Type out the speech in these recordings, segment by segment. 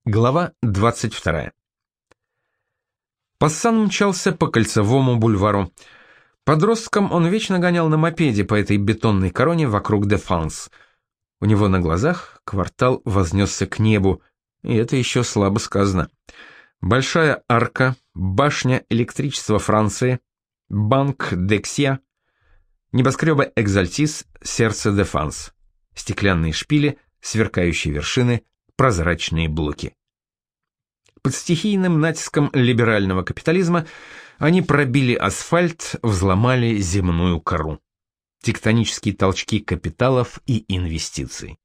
Глава 22. Пассан мчался по Кольцевому бульвару. Подростком он вечно гонял на мопеде по этой бетонной короне вокруг Дефанс. У него на глазах квартал вознесся к небу, и это еще слабо сказано. Большая арка, башня электричества Франции, банк Дексия, небоскребы Экзальтис, сердце Дефанс, стеклянные шпили, сверкающие вершины, прозрачные блоки. Под стихийным натиском либерального капитализма они пробили асфальт, взломали земную кору. Тектонические толчки капиталов и инвестиций.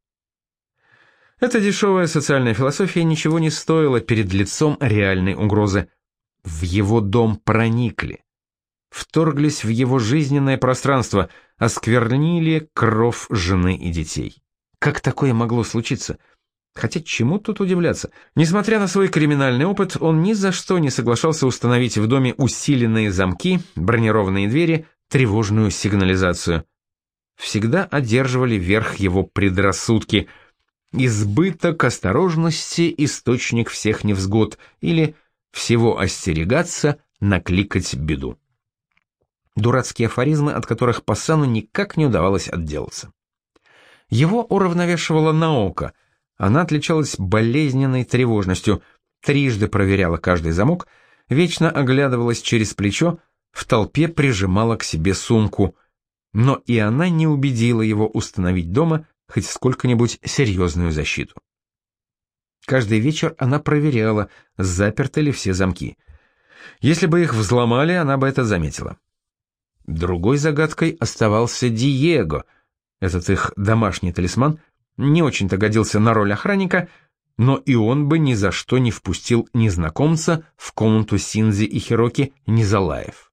Эта дешевая социальная философия ничего не стоила перед лицом реальной угрозы. В его дом проникли, вторглись в его жизненное пространство, осквернили кров жены и детей. Как такое могло случиться? Хотя чему тут удивляться? Несмотря на свой криминальный опыт, он ни за что не соглашался установить в доме усиленные замки, бронированные двери, тревожную сигнализацию. Всегда одерживали верх его предрассудки. Избыток осторожности – источник всех невзгод, или всего остерегаться, накликать беду. Дурацкие афоризмы, от которых Пассану никак не удавалось отделаться. Его уравновешивала наука. Она отличалась болезненной тревожностью, трижды проверяла каждый замок, вечно оглядывалась через плечо, в толпе прижимала к себе сумку. Но и она не убедила его установить дома хоть сколько-нибудь серьезную защиту. Каждый вечер она проверяла, заперты ли все замки. Если бы их взломали, она бы это заметила. Другой загадкой оставался Диего. Этот их домашний талисман не очень-то годился на роль охранника, но и он бы ни за что не впустил незнакомца в комнату Синдзи и Хироки Низалаев.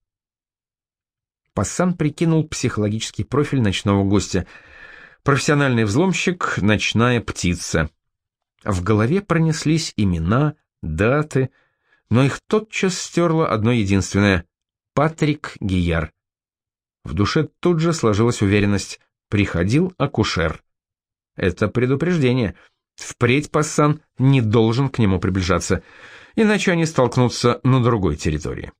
Пассан прикинул психологический профиль ночного гостя. Профессиональный взломщик, ночная птица. В голове пронеслись имена, даты, но их тотчас стерло одно единственное — Патрик Гияр. В душе тут же сложилась уверенность — приходил акушер. Это предупреждение. Впредь Пассан не должен к нему приближаться, иначе они столкнутся на другой территории.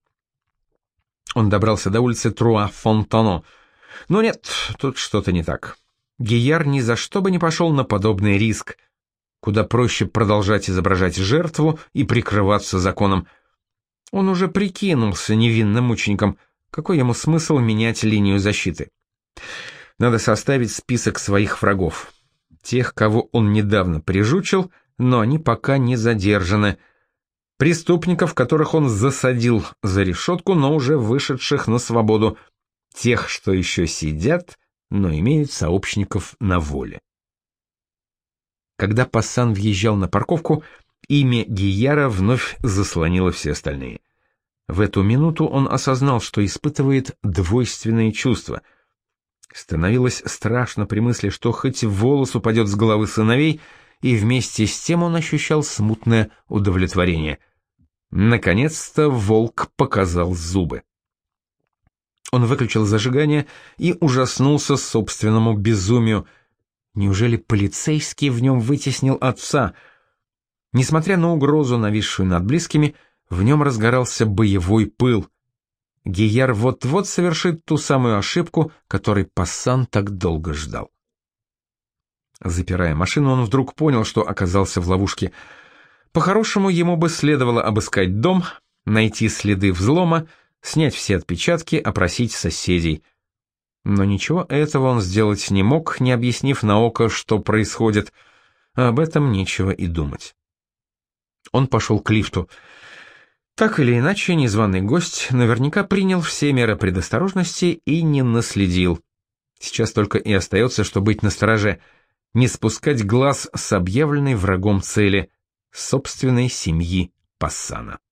Он добрался до улицы Труа-Фонтано. Но нет, тут что-то не так. Гияр ни за что бы не пошел на подобный риск. Куда проще продолжать изображать жертву и прикрываться законом. Он уже прикинулся невинным мучеником. Какой ему смысл менять линию защиты? Надо составить список своих врагов. Тех, кого он недавно прижучил, но они пока не задержаны. Преступников, которых он засадил за решетку, но уже вышедших на свободу. Тех, что еще сидят, но имеют сообщников на воле. Когда Пассан въезжал на парковку, имя Гияра вновь заслонило все остальные. В эту минуту он осознал, что испытывает двойственные чувства. Становилось страшно при мысли, что хоть волос упадет с головы сыновей, и вместе с тем он ощущал смутное удовлетворение. Наконец-то волк показал зубы. Он выключил зажигание и ужаснулся собственному безумию. Неужели полицейский в нем вытеснил отца? Несмотря на угрозу, нависшую над близкими, в нем разгорался боевой пыл. Гияр вот-вот совершит ту самую ошибку, которой Пассан так долго ждал. Запирая машину, он вдруг понял, что оказался в ловушке. По-хорошему, ему бы следовало обыскать дом, найти следы взлома, снять все отпечатки, опросить соседей. Но ничего этого он сделать не мог, не объяснив на око, что происходит. А об этом нечего и думать. Он пошел к лифту. Так или иначе, незваный гость наверняка принял все меры предосторожности и не наследил. Сейчас только и остается, что быть настороже, не спускать глаз с объявленной врагом цели — собственной семьи Пассана.